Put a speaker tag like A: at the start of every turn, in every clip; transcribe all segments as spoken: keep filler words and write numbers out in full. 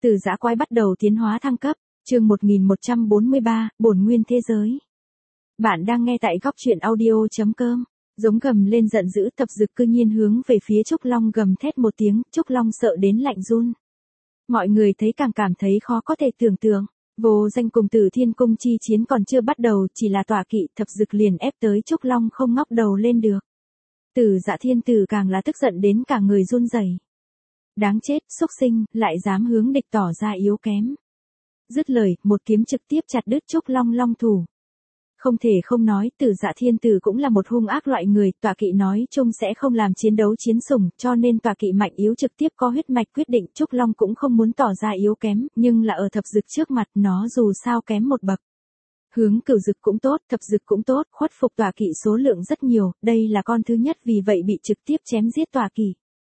A: Từ dã quái bắt đầu tiến hóa thăng cấp, chương một nghìn một trăm bốn mươi ba, bổn nguyên thế giới. Bạn đang nghe tại góc truyện audio.com. Giống gầm lên giận dữ, Thập Dực cư nhiên hướng về phía Trúc Long gầm thét một tiếng, Trúc Long sợ đến lạnh run. Mọi người thấy càng cảm thấy khó có thể tưởng tượng. Vô Danh cùng Tử Thiên Cung chi chiến còn chưa bắt đầu, chỉ là tọa kỵ, Thập Dực liền ép tới Trúc Long không ngóc đầu lên được. Tử Dạ Thiên Tử càng là tức giận đến cả người run rẩy. Đáng chết, xúc sinh, lại dám hướng địch tỏ ra yếu kém. Dứt lời, một kiếm trực tiếp chặt đứt Trúc Long long thủ. Không thể không nói, Tử Dạ Thiên Tử cũng là một hung ác loại người, tọa kỵ nói chung sẽ không làm chiến đấu chiến sủng, cho nên tọa kỵ mạnh yếu trực tiếp có huyết mạch quyết định. Trúc Long cũng không muốn tỏ ra yếu kém, nhưng là ở Thập Dực trước mặt nó dù sao kém một bậc. Hướng Cửu Dực cũng tốt, Thập Dực cũng tốt, khuất phục tọa kỵ số lượng rất nhiều, đây là con thứ nhất vì vậy bị trực tiếp chém giết tọa kỵ.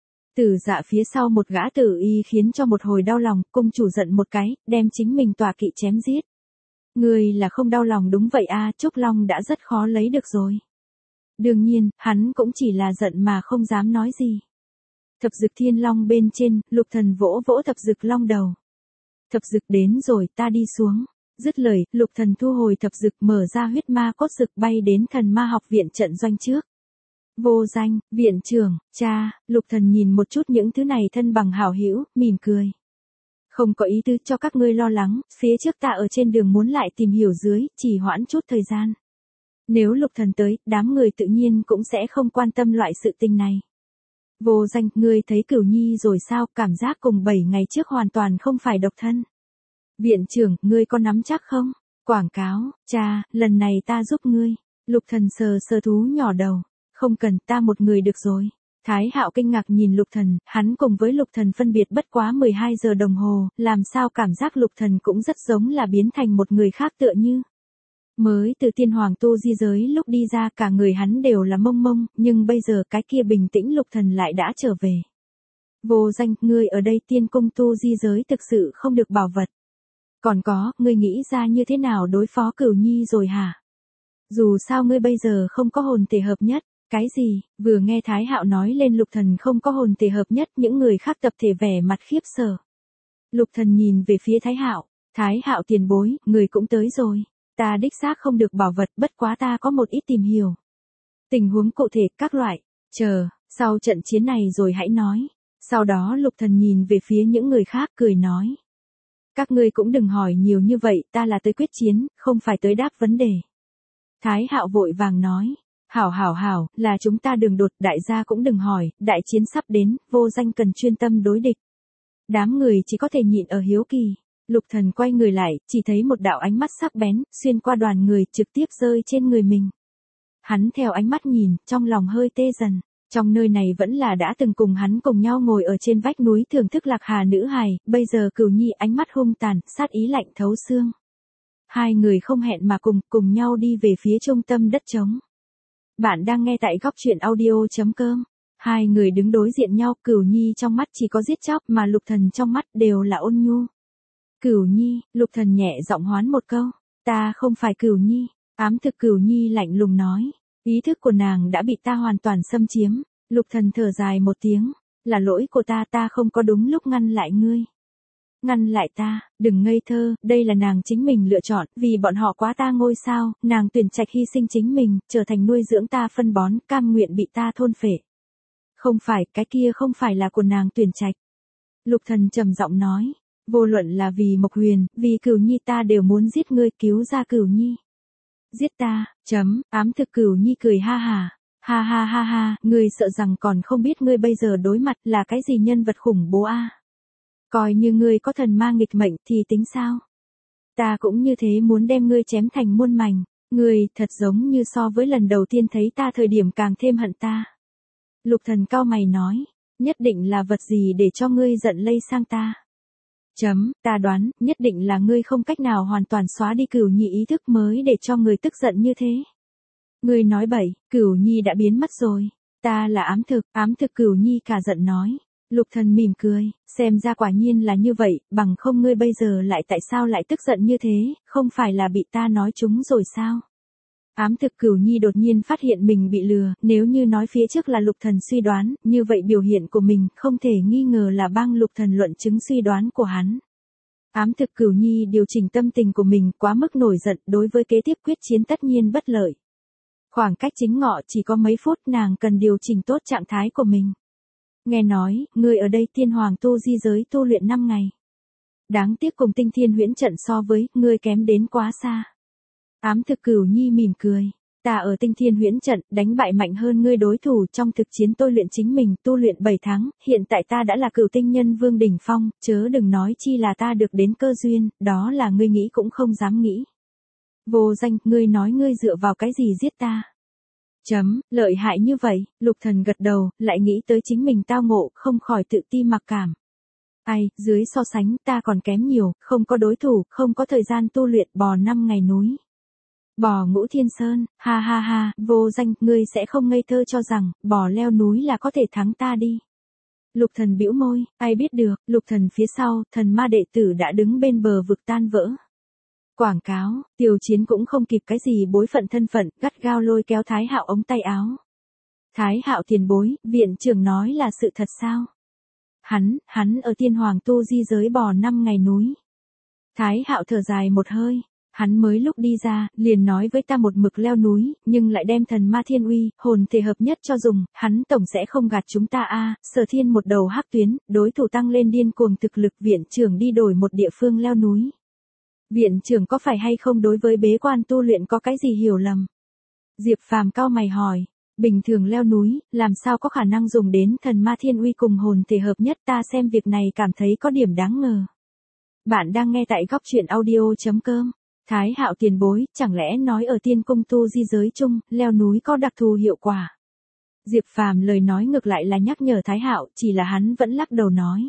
A: Tử Dạ phía sau một gã tử y khiến cho một hồi đau lòng, cung chủ giận một cái, đem chính mình tọa kỵ chém giết. Người là không đau lòng đúng vậy a, Trúc Long đã rất khó lấy được rồi. Đương nhiên, hắn cũng chỉ là giận mà không dám nói gì. Thập Dực Thiên Long bên trên, Lục Thần vỗ vỗ Thập Dực Long đầu. Thập Dực đến rồi, ta đi xuống. Dứt lời, Lục Thần thu hồi Thập Dực, mở ra huyết ma cốt dực bay đến Thần Ma học viện trận doanh trước. Vô Danh, viện trưởng, cha, Lục Thần nhìn một chút những thứ này thân bằng hảo hữu, mỉm cười. Không có ý tư cho các ngươi lo lắng, phía trước ta ở trên đường muốn lại tìm hiểu dưới, chỉ hoãn chút thời gian. Nếu Lục Thần tới, đám người tự nhiên cũng sẽ không quan tâm loại sự tình này. Vô Danh, ngươi thấy Cửu Nhi rồi sao, cảm giác cùng bảy ngày trước hoàn toàn không phải độc thân. Viện trưởng, ngươi có nắm chắc không? Quảng cáo, cha, lần này ta giúp ngươi. Lục Thần sờ sờ thú nhỏ đầu. Không cần, ta một người được rồi. Thái Hạo kinh ngạc nhìn Lục Thần, hắn cùng với Lục Thần phân biệt bất quá mười hai giờ đồng hồ, làm sao cảm giác Lục Thần cũng rất giống là biến thành một người khác tựa như. Mới từ tiên hoàng tu di giới lúc đi ra cả người hắn đều là mông mông, nhưng bây giờ cái kia bình tĩnh Lục Thần lại đã trở về. Vô Danh, ngươi ở đây tiên cung tu di giới thực sự không được bảo vật. Còn có, ngươi nghĩ ra như thế nào đối phó Cửu Nhi rồi hả? Dù sao ngươi bây giờ không có hồn thể hợp nhất. Cái gì? Vừa nghe Thái Hạo nói lên Lục Thần không có hồn thể hợp nhất, những người khác tập thể vẻ mặt khiếp sợ. Lục Thần nhìn về phía Thái Hạo, Thái Hạo tiền bối, người cũng tới rồi. Ta đích xác không được bảo vật, bất quá ta có một ít tìm hiểu. Tình huống cụ thể, các loại, chờ, sau trận chiến này rồi hãy nói. Sau đó Lục Thần nhìn về phía những người khác cười nói. Các ngươi cũng đừng hỏi nhiều như vậy, ta là tới quyết chiến, không phải tới đáp vấn đề. Thái Hạo vội vàng nói. Hảo hảo hảo, là chúng ta đường đột, đại gia cũng đừng hỏi, đại chiến sắp đến, Vô Danh cần chuyên tâm đối địch. Đám người chỉ có thể nhịn ở hiếu kỳ. Lục Thần quay người lại, chỉ thấy một đạo ánh mắt sắc bén, xuyên qua đoàn người, trực tiếp rơi trên người mình. Hắn theo ánh mắt nhìn, trong lòng hơi tê dần. Trong nơi này vẫn là đã từng cùng hắn cùng nhau ngồi ở trên vách núi thưởng thức Lạc Hà nữ hài, bây giờ Cửu Nhi ánh mắt hung tàn, sát ý lạnh thấu xương. Hai người không hẹn mà cùng, cùng nhau đi về phía trung tâm đất trống. Bạn đang nghe tại góc truyện audio.com. Hai người đứng đối diện nhau, Cửu Nhi trong mắt chỉ có giết chóc mà Lục Thần trong mắt đều là ôn nhu. Cửu Nhi, Lục Thần nhẹ giọng hoán một câu. Ta không phải Cửu Nhi. Ám thực Cửu Nhi lạnh lùng nói. Ý thức của nàng đã bị ta hoàn toàn xâm chiếm. Lục Thần thở dài một tiếng. Là lỗi của ta, ta không có đúng lúc ngăn lại ngươi. Ngăn lại ta, đừng ngây thơ, đây là nàng chính mình lựa chọn, vì bọn họ quá ta ngôi sao, nàng tuyển trạch hy sinh chính mình, trở thành nuôi dưỡng ta phân bón, cam nguyện bị ta thôn phệ. Không phải, cái kia không phải là của nàng tuyển trạch. Lục Thần trầm giọng nói, vô luận là vì Mộc Huyền, vì Cửu Nhi ta đều muốn giết ngươi, cứu ra Cửu Nhi. Giết ta, chấm, ám thực Cửu Nhi cười ha ha. Ha ha ha ha, ngươi sợ rằng còn không biết ngươi bây giờ đối mặt là cái gì nhân vật khủng bố a. Coi như ngươi có thần ma nghịch mệnh thì tính sao? Ta cũng như thế muốn đem ngươi chém thành muôn mảnh, ngươi thật giống như so với lần đầu tiên thấy ta thời điểm càng thêm hận ta. Lục Thần cau mày nói, nhất định là vật gì để cho ngươi giận lây sang ta. Chấm, ta đoán, nhất định là ngươi không cách nào hoàn toàn xóa đi Cửu Nhi ý thức mới để cho người tức giận như thế. Ngươi nói bậy, Cửu Nhi đã biến mất rồi. Ta là ám thực, ám thực Cửu Nhi cả giận nói. Lục Thần mỉm cười, xem ra quả nhiên là như vậy, bằng không ngươi bây giờ lại tại sao lại tức giận như thế, không phải là bị ta nói trúng rồi sao? Ám thực Cửu Nhi đột nhiên phát hiện mình bị lừa, nếu như nói phía trước là Lục Thần suy đoán, như vậy biểu hiện của mình không thể nghi ngờ là bang Lục Thần luận chứng suy đoán của hắn. Ám thực Cửu Nhi điều chỉnh tâm tình của mình quá mức nổi giận đối với kế tiếp quyết chiến tất nhiên bất lợi. Khoảng cách chính ngọ chỉ có mấy phút nàng cần điều chỉnh tốt trạng thái của mình. Nghe nói, ngươi ở đây tiên hoàng tu di giới tu luyện năm ngày. Đáng tiếc cùng tinh thiên huyễn trận so với, ngươi kém đến quá xa. Ám thực Cửu Nhi mỉm cười. Ta ở tinh thiên huyễn trận, đánh bại mạnh hơn ngươi đối thủ trong thực chiến tôi luyện chính mình, tu luyện bảy tháng, hiện tại ta đã là cửu tinh nhân vương đỉnh phong, chớ đừng nói chi là ta được đến cơ duyên, đó là ngươi nghĩ cũng không dám nghĩ. Vô danh, ngươi nói ngươi dựa vào cái gì giết ta? Chấm, lợi hại như vậy, Lục Thần gật đầu, lại nghĩ tới chính mình tao ngộ, không khỏi tự ti mặc cảm. Ai, dưới so sánh, ta còn kém nhiều, không có đối thủ, không có thời gian tu luyện bò năm ngày núi. Bò Ngũ Thiên Sơn, ha ha ha, vô danh, ngươi sẽ không ngây thơ cho rằng, bò leo núi là có thể thắng ta đi. Lục Thần bĩu môi, ai biết được, Lục Thần phía sau, thần ma đệ tử đã đứng bên bờ vực tan vỡ. Quảng cáo, Tiêu Chiến cũng không kịp cái gì bối phận thân phận, gắt gao lôi kéo Thái Hạo ống tay áo. Thái Hạo tiền bối, viện trưởng nói là sự thật sao? Hắn, hắn ở tiên hoàng tu di giới bò năm ngày núi. Thái Hạo thở dài một hơi. Hắn mới lúc đi ra, liền nói với ta một mực leo núi, nhưng lại đem thần ma thiên uy, hồn thể hợp nhất cho dùng, hắn tổng sẽ không gạt chúng ta a. Sở Thiên một đầu hắc tuyến, đối thủ tăng lên điên cuồng thực lực, viện trưởng đi đổi một địa phương leo núi. Viện trưởng có phải hay không đối với bế quan tu luyện có cái gì hiểu lầm? Diệp Phàm cau mày hỏi, bình thường leo núi, làm sao có khả năng dùng đến thần ma thiên uy cùng hồn thể hợp nhất, ta xem việc này cảm thấy có điểm đáng ngờ. Bạn đang nghe tại góc truyện audio chấm com. Thái Hạo tiền bối, chẳng lẽ nói ở tiên cung tu di giới chung, leo núi có đặc thù hiệu quả? Diệp Phàm lời nói ngược lại là nhắc nhở Thái Hạo, chỉ là hắn vẫn lắc đầu nói.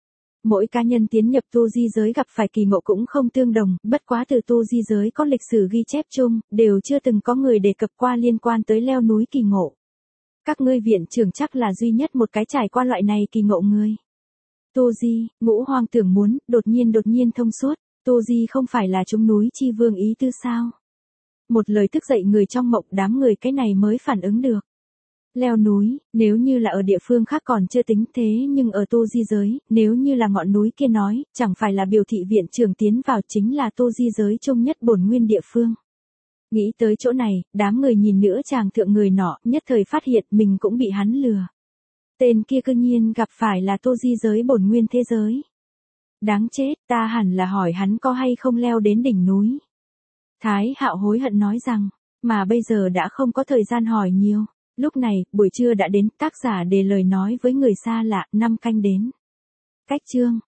A: Mỗi cá nhân tiến nhập tu di giới gặp phải kỳ ngộ cũng không tương đồng, bất quá từ tu di giới có lịch sử ghi chép chung, đều chưa từng có người đề cập qua liên quan tới leo núi kỳ ngộ. Các ngươi viện trưởng chắc là duy nhất một cái trải qua loại này kỳ ngộ người. Tu di, Ngũ Hoang tưởng muốn, đột nhiên đột nhiên thông suốt. Tu di không phải là chúng núi chi vương ý tư sao? Một lời thức dậy người trong mộng, đám người cái này mới phản ứng được. Leo núi, nếu như là ở địa phương khác còn chưa tính, thế nhưng ở tu di giới, nếu như là ngọn núi kia nói, chẳng phải là biểu thị viện trưởng tiến vào chính là tu di giới chung nhất bổn nguyên địa phương. Nghĩ tới chỗ này, đám người nhìn nữa chàng thượng người nọ, nhất thời phát hiện mình cũng bị hắn lừa. Tên kia cư nhiên gặp phải là tu di giới bổn nguyên thế giới. Đáng chết, ta hẳn là hỏi hắn có hay không leo đến đỉnh núi. Thái Hạo hối hận nói rằng, mà bây giờ đã không có thời gian hỏi nhiều. Lúc này, buổi trưa đã đến, tác giả để lời nói với người xa lạ, năm canh đến. Cách chương.